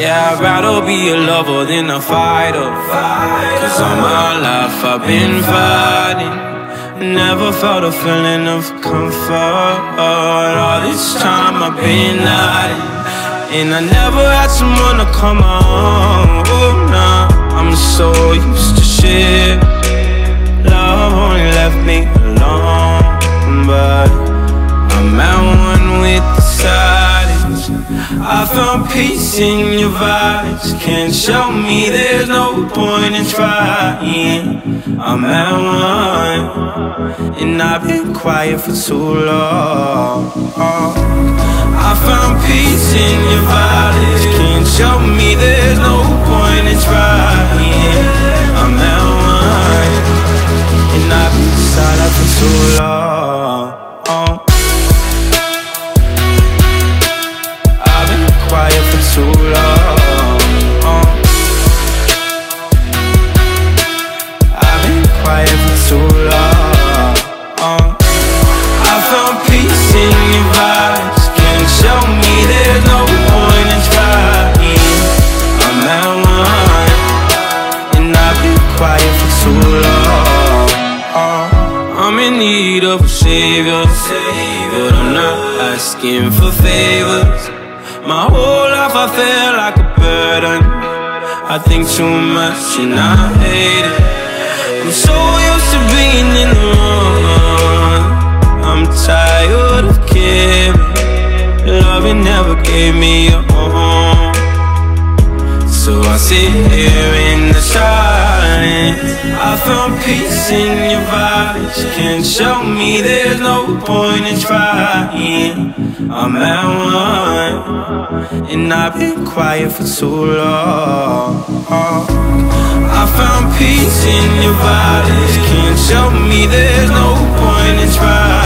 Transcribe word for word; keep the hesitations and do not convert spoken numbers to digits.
Yeah, I'd rather be a lover than a fighter. Cause all my life I've been fighting, never felt a feeling of comfort. All this time I've been hiding, and I never had someone to come on. Oh, nah, I'm so used to shit. Love only left me alone, but I'm at one with the silence. I found peace in your vibes. Can't show me there's no point in trying. I'm at one, and I've been quiet for too long. I found peace in your vibes. Can't show me there's no point in trying. I'm at one, and I've been silent for too long. I've been quiet for too long. I've been quiet for too long. I found peace in your vibes. Can't show me there's no point in trying. I'm at one, and I've been quiet for too long. I'm in need of a savior, but I'm not asking for favors. My whole life I feel like a burden. I think too much and I hate it. I'm so used to being in the wrong. I'm tired of caring. Loving never gave me a home, so I sit here in the silence. I found peace in your vibes. Can't show me there's no point in trying. I'm at one, and I've been quiet for too long. I found peace in your vibes. Can't show me there's no point in trying.